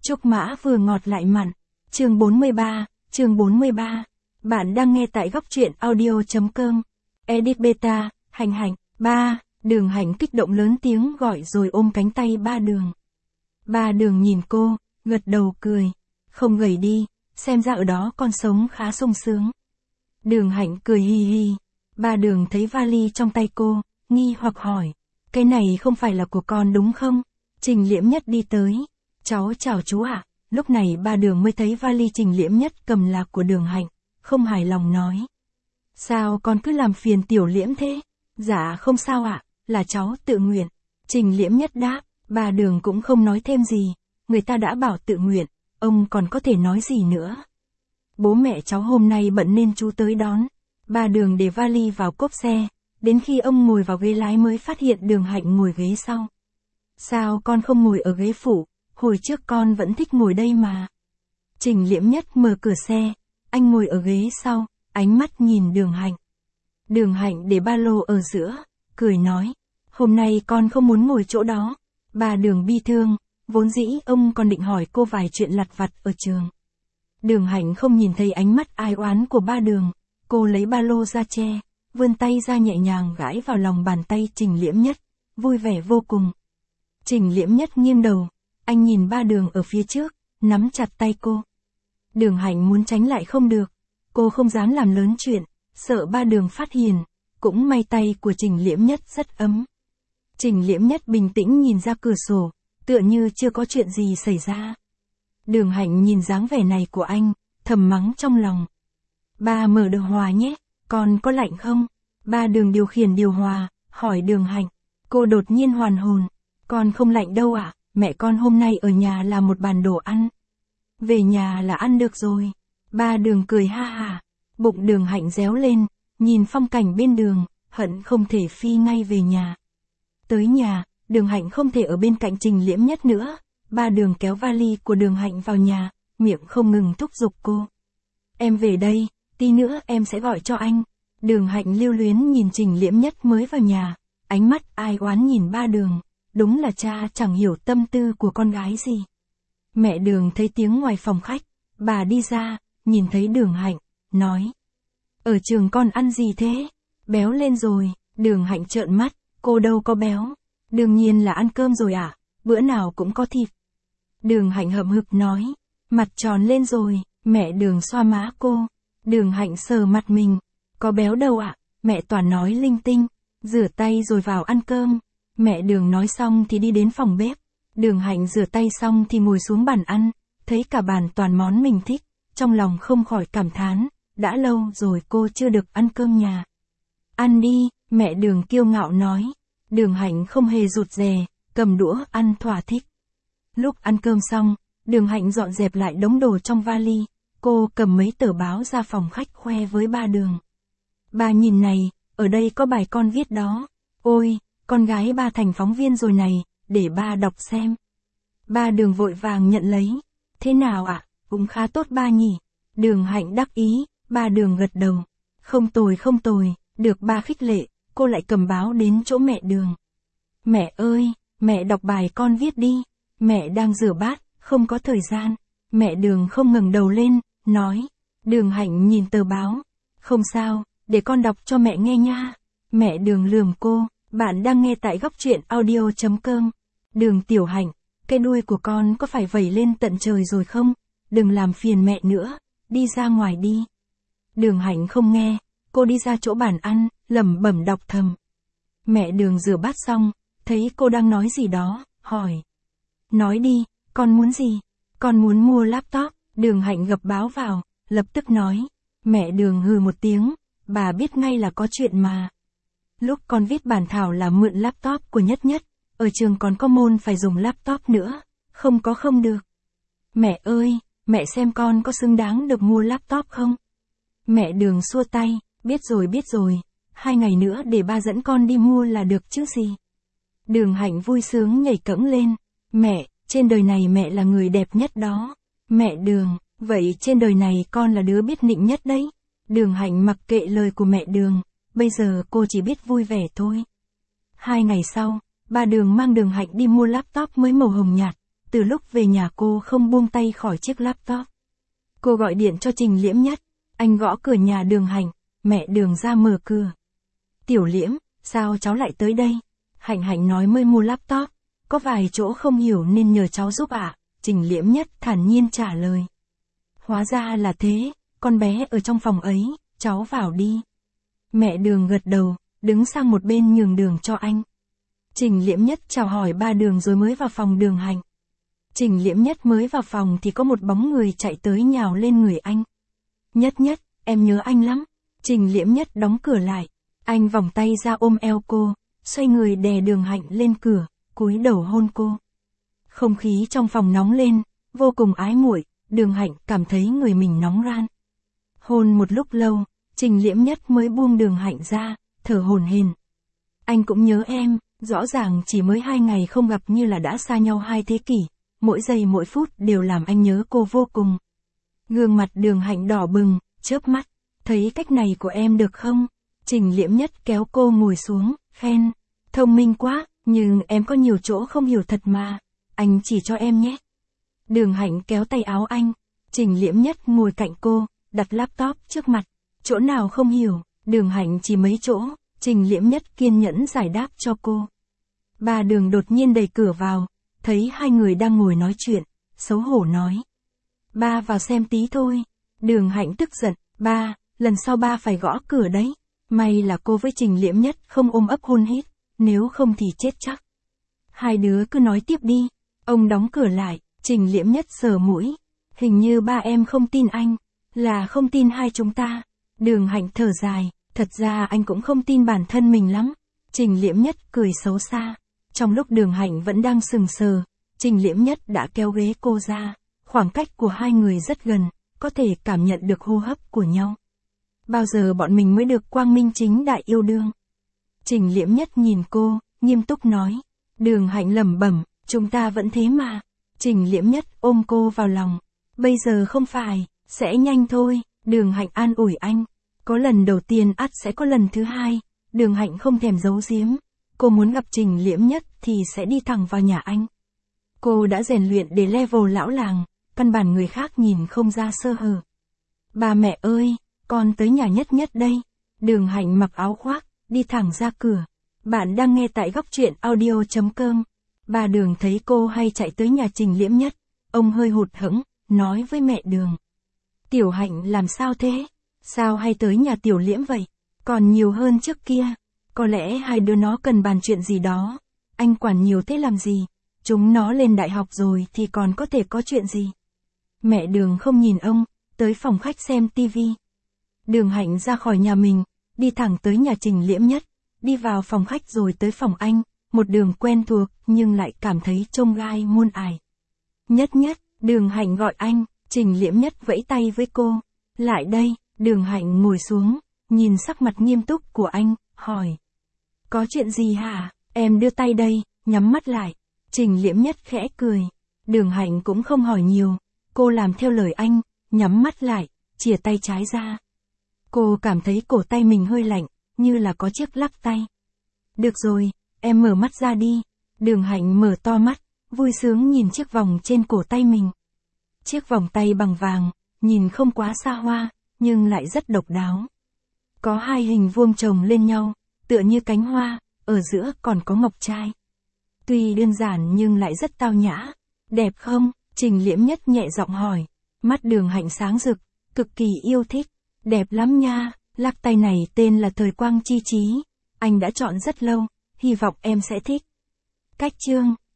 Trúc mã vừa ngọt lại mặn. Chương 43. Bạn đang nghe tại góc truyện audio.com. Edit beta, Hạnh. Đường Hạnh kích động lớn tiếng gọi rồi ôm cánh tay Ba Đường. Ba Đường nhìn cô, gật đầu cười. Không gầy đi, xem ra ở đó con sống khá sung sướng. Đường Hạnh cười hi hi. Ba Đường thấy vali trong tay cô, nghi hoặc hỏi. Cái này không phải là của con đúng không? Trình Liễm Nhất đi tới. Cháu chào chú ạ. Lúc này Ba Đường mới thấy vali Trình Liễm Nhất cầm là của Đường Hạnh, không hài lòng nói. Sao con cứ làm phiền Tiểu Liễm thế? Dạ không sao ạ, là cháu tự nguyện. Trình Liễm Nhất đáp. Ba Đường cũng không nói thêm gì, người ta đã bảo tự nguyện, ông còn có thể nói gì nữa. Bố mẹ cháu hôm nay bận nên chú tới đón. Ba Đường để vali vào cốp xe, đến khi ông ngồi vào ghế lái mới phát hiện Đường Hạnh ngồi ghế sau. Sao con không ngồi ở ghế phụ, hồi trước con vẫn thích ngồi đây mà. Trình Liễm Nhất mở cửa xe, anh ngồi ở ghế sau, ánh mắt nhìn Đường Hạnh. Đường Hạnh để ba lô ở giữa, cười nói, hôm nay con không muốn ngồi chỗ đó. Ba Đường bi thương, vốn dĩ ông còn định hỏi cô vài chuyện lặt vặt ở trường. Đường Hạnh không nhìn thấy ánh mắt ai oán của Ba Đường, cô lấy ba lô ra che, vươn tay ra nhẹ nhàng gãi vào lòng bàn tay Trình Liễm Nhất, vui vẻ vô cùng. Trình Liễm Nhất nghiêng đầu, anh nhìn Ba Đường ở phía trước, nắm chặt tay cô. Đường Hạnh muốn tránh lại không được, cô không dám làm lớn chuyện, sợ Ba Đường phát hiện, cũng may tay của Trình Liễm Nhất rất ấm. Trình Liễm Nhất bình tĩnh nhìn ra cửa sổ, tựa như chưa có chuyện gì xảy ra. Đường Hạnh nhìn dáng vẻ này của anh, thầm mắng trong lòng. Ba mở điều hòa nhé, con có lạnh không? Ba Đường điều khiển điều hòa, hỏi Đường Hạnh. Cô đột nhiên hoàn hồn. Con không lạnh đâu ạ, mẹ con hôm nay ở nhà làm một bàn đồ ăn. Về nhà là ăn được rồi. Ba Đường cười ha hả. Bụng Đường Hạnh réo lên, nhìn phong cảnh bên đường, hận không thể phi ngay về nhà. Tới nhà, Đường Hạnh không thể ở bên cạnh Trình Liễm Nhất nữa. Ba Đường kéo vali của Đường Hạnh vào nhà, miệng không ngừng thúc giục cô. Em về đây, tí nữa em sẽ gọi cho anh. Đường Hạnh lưu luyến nhìn Trình Liễm Nhất mới vào nhà, ánh mắt ai oán nhìn Ba Đường. Đúng là cha chẳng hiểu tâm tư của con gái gì. Mẹ Đường thấy tiếng ngoài phòng khách, bà đi ra, nhìn thấy Đường Hạnh, nói. Ở trường con ăn gì thế? Béo lên rồi. Đường Hạnh trợn mắt, cô đâu có béo. Đương nhiên là ăn cơm rồi ạ, bữa nào cũng có thịt. Đường Hạnh hậm hực nói, mặt tròn lên rồi. Mẹ Đường xoa má cô. Đường Hạnh sờ mặt mình, có béo đâu ạ, mẹ toàn nói linh tinh. Rửa tay rồi vào ăn cơm. Mẹ Đường nói xong thì đi đến phòng bếp. Đường Hạnh rửa tay xong thì ngồi xuống bàn ăn, thấy cả bàn toàn món mình thích, trong lòng không khỏi cảm thán, đã lâu rồi cô chưa được ăn cơm nhà. Ăn đi, mẹ Đường kiêu ngạo nói. Đường Hạnh không hề rụt rè, cầm đũa ăn thỏa thích. Lúc ăn cơm xong, Đường Hạnh dọn dẹp lại đống đồ trong vali, cô cầm mấy tờ báo ra phòng khách khoe với Ba Đường. Ba nhìn này, ở đây có bài con viết đó. Ôi, con gái ba thành phóng viên rồi này, để ba đọc xem. Ba Đường vội vàng nhận lấy. Thế nào ạ, cũng khá tốt ba nhỉ. Đường Hạnh đắc ý, Ba Đường gật đầu. Không tồi, được ba khích lệ, cô lại cầm báo đến chỗ mẹ Đường. Mẹ ơi, mẹ đọc bài con viết đi. Mẹ đang rửa bát, không có thời gian. Mẹ Đường không ngẩng đầu lên, nói. Đường Hạnh nhìn tờ báo. Không sao, để con đọc cho mẹ nghe nha. Mẹ Đường lườm cô. Bạn đang nghe tại góc truyện audio.com. Đường Tiểu Hạnh, cái đuôi của con có phải vẩy lên tận trời rồi không? Đừng làm phiền mẹ nữa, đi ra ngoài đi. Đường Hạnh không nghe, cô đi ra chỗ bàn ăn, lẩm bẩm đọc thầm. Mẹ Đường rửa bát xong, thấy cô đang nói gì đó, hỏi. Nói đi, con muốn gì? Con muốn mua laptop. Đường Hạnh gập báo vào, lập tức nói. Mẹ Đường hừ một tiếng, bà biết ngay là có chuyện mà. Lúc con viết bản thảo là mượn laptop của Nhất Nhất, ở trường còn có môn phải dùng laptop nữa, không có không được. Mẹ ơi, mẹ xem con có xứng đáng được mua laptop không? Mẹ Đường xua tay, biết rồi, 2 ngày nữa để ba dẫn con đi mua là được chứ gì. Đường Hạnh vui sướng nhảy cẫng lên, mẹ, trên đời này mẹ là người đẹp nhất đó. Mẹ Đường, vậy trên đời này con là đứa biết nịnh nhất đấy. Đường Hạnh mặc kệ lời của mẹ Đường. Bây giờ cô chỉ biết vui vẻ thôi. 2 ngày sau, Ba Đường mang Đường Hạnh đi mua laptop mới màu hồng nhạt, Từ lúc về nhà cô không buông tay khỏi chiếc laptop. Cô gọi điện cho Trình Liễm Nhất. Anh gõ cửa nhà Đường Hạnh, mẹ Đường ra mở cửa. Tiểu Liễm, sao cháu lại tới đây? Hạnh Hạnh nói mới mua laptop, có vài chỗ không hiểu nên nhờ cháu giúp ạ. Trình Liễm Nhất thản nhiên trả lời. Hóa ra là thế, con bé ở trong phòng ấy, cháu vào đi. Mẹ Đường gật đầu, đứng sang một bên nhường đường cho anh. Trình Liễm Nhất chào hỏi ba Đường rồi mới vào phòng Đường Hạnh. Trình Liễm Nhất mới vào phòng thì có một bóng người chạy tới nhào lên người anh. Nhất Nhất, em nhớ anh lắm. Trình Liễm Nhất đóng cửa lại. Anh vòng tay ra ôm eo cô, xoay người đè Đường Hạnh lên cửa, cúi đầu hôn cô. Không khí trong phòng nóng lên, vô cùng ái muội. Đường Hạnh cảm thấy người mình nóng ran. Hôn một lúc lâu, Trình Liễm Nhất mới buông Đường Hạnh ra, thở hổn hển. Anh cũng nhớ em, rõ ràng chỉ mới 2 ngày không gặp như là đã xa nhau 2 thế kỷ. Mỗi giây mỗi phút đều làm anh nhớ cô vô cùng. Gương mặt Đường Hạnh đỏ bừng, chớp mắt. Thấy cách này của em được không? Trình Liễm Nhất kéo cô ngồi xuống, khen. Thông minh quá, nhưng em có nhiều chỗ không hiểu thật mà. Anh chỉ cho em nhé. Đường Hạnh kéo tay áo anh. Trình Liễm Nhất ngồi cạnh cô, đặt laptop trước mặt. Chỗ nào không hiểu, Đường Hạnh chỉ mấy chỗ. Trình Liễm Nhất kiên nhẫn giải đáp cho cô. Bà Đường đột nhiên đẩy cửa vào, thấy hai người đang ngồi nói chuyện, xấu hổ nói. Ba vào xem tí thôi. Đường Hạnh tức giận, ba, lần sau ba phải gõ cửa đấy. May là cô với Trình Liễm Nhất không ôm ấp hôn hít, nếu không thì chết chắc. Hai đứa cứ nói tiếp đi. Ông đóng cửa lại, Trình Liễm Nhất sờ mũi. Hình như ba em không tin anh, là không tin hai chúng ta. Đường Hạnh thở dài, thật ra anh cũng không tin bản thân mình lắm. Trình Liễm Nhất cười xấu xa. Trong lúc Đường Hạnh vẫn đang sừng sờ, Trình Liễm Nhất đã kéo ghế cô ra. Khoảng cách của hai người rất gần, có thể cảm nhận được hô hấp của nhau. Bao giờ bọn mình mới được quang minh chính đại yêu đương? Trình Liễm Nhất nhìn cô, nghiêm túc nói. Đường Hạnh lẩm bẩm, chúng ta vẫn thế mà. Trình Liễm Nhất ôm cô vào lòng. Bây giờ không phải, sẽ nhanh thôi. Đường Hạnh an ủi anh. Có lần đầu tiên ắt sẽ có lần thứ hai. Đường Hạnh không thèm giấu giếm. Cô muốn gặp Trình Liễm Nhất thì sẽ đi thẳng vào nhà anh. Cô đã rèn luyện để level lão làng, căn bản người khác nhìn không ra sơ hở. Ba mẹ ơi, con tới nhà Nhất Nhất đây. Đường Hạnh mặc áo khoác, đi thẳng ra cửa. Bạn đang nghe tại góc truyện audio.com. Bà Đường thấy cô hay chạy tới nhà Trình Liễm Nhất. Ông hơi hụt hẫng, nói với mẹ Đường. Tiểu Hạnh làm sao thế? Sao hay tới nhà Tiểu Liễm vậy? Còn nhiều hơn trước kia. Có lẽ hai đứa nó cần bàn chuyện gì đó. Anh quản nhiều thế làm gì? Chúng nó lên đại học rồi thì còn có thể có chuyện gì? Mẹ Đường không nhìn ông, tới phòng khách xem tivi. Đường Hạnh ra khỏi nhà mình, đi thẳng tới nhà Trình Liễm Nhất, đi vào phòng khách rồi tới phòng anh, một đường quen thuộc nhưng lại cảm thấy chông gai muôn ải. Nhất Nhất, Đường Hạnh gọi anh, Trình Liễm Nhất vẫy tay với cô. Lại đây, Đường Hạnh ngồi xuống, nhìn sắc mặt nghiêm túc của anh, hỏi. Có chuyện gì hả? Em đưa tay đây, nhắm mắt lại. Trình Liễm Nhất khẽ cười. Đường Hạnh cũng không hỏi nhiều. Cô làm theo lời anh, nhắm mắt lại, chìa tay trái ra. Cô cảm thấy cổ tay mình hơi lạnh, như là có chiếc lắc tay. Được rồi, em mở mắt ra đi. Đường Hạnh mở to mắt, vui sướng nhìn chiếc vòng trên cổ tay mình. Chiếc vòng tay bằng vàng, nhìn không quá xa hoa, nhưng lại rất độc đáo. Có hai hình vuông chồng lên nhau, tựa như cánh hoa, ở giữa còn có ngọc trai. Tuy đơn giản nhưng lại rất tao nhã. Đẹp không? Trình Liễm Nhất nhẹ giọng hỏi. Mắt Đường Hạnh sáng rực, cực kỳ yêu thích. Đẹp lắm nha, lắc tay này tên là Thời Quang Chi Chí. Anh đã chọn rất lâu, hy vọng em sẽ thích. Cách chương